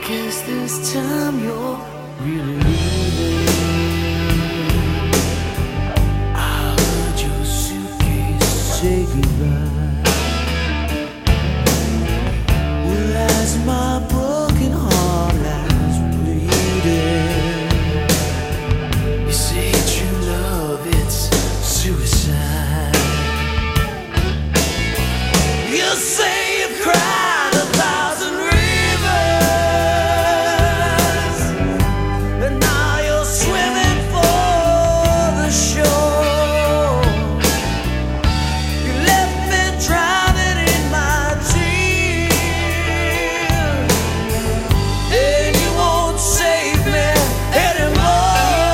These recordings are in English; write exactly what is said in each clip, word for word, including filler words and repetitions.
guess this time you're really leaving. I heard your suitcase say goodbye. Well, as my broken heart lies bleeding, you say true love, it's suicide. You say you've cried a thousand rivers, and now you're swimming for the shore. You left me drowning in my tears, and you won't save me anymore.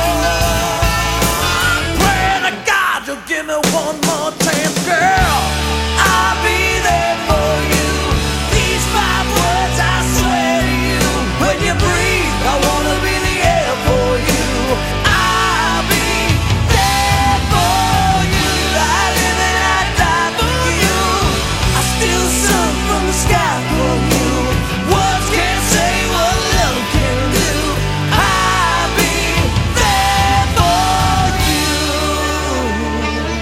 I'm praying to God you'll give me one more chance, girl. I'll be there for you. These five words I swear to you. When you breathe, I wanna be the air for you. I'll be there for you. I live and I die for you. I steal sun from the sky for you. Words can't say what love can do. I'll be there for you.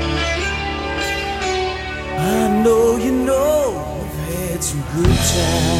I know you know I've had some good times.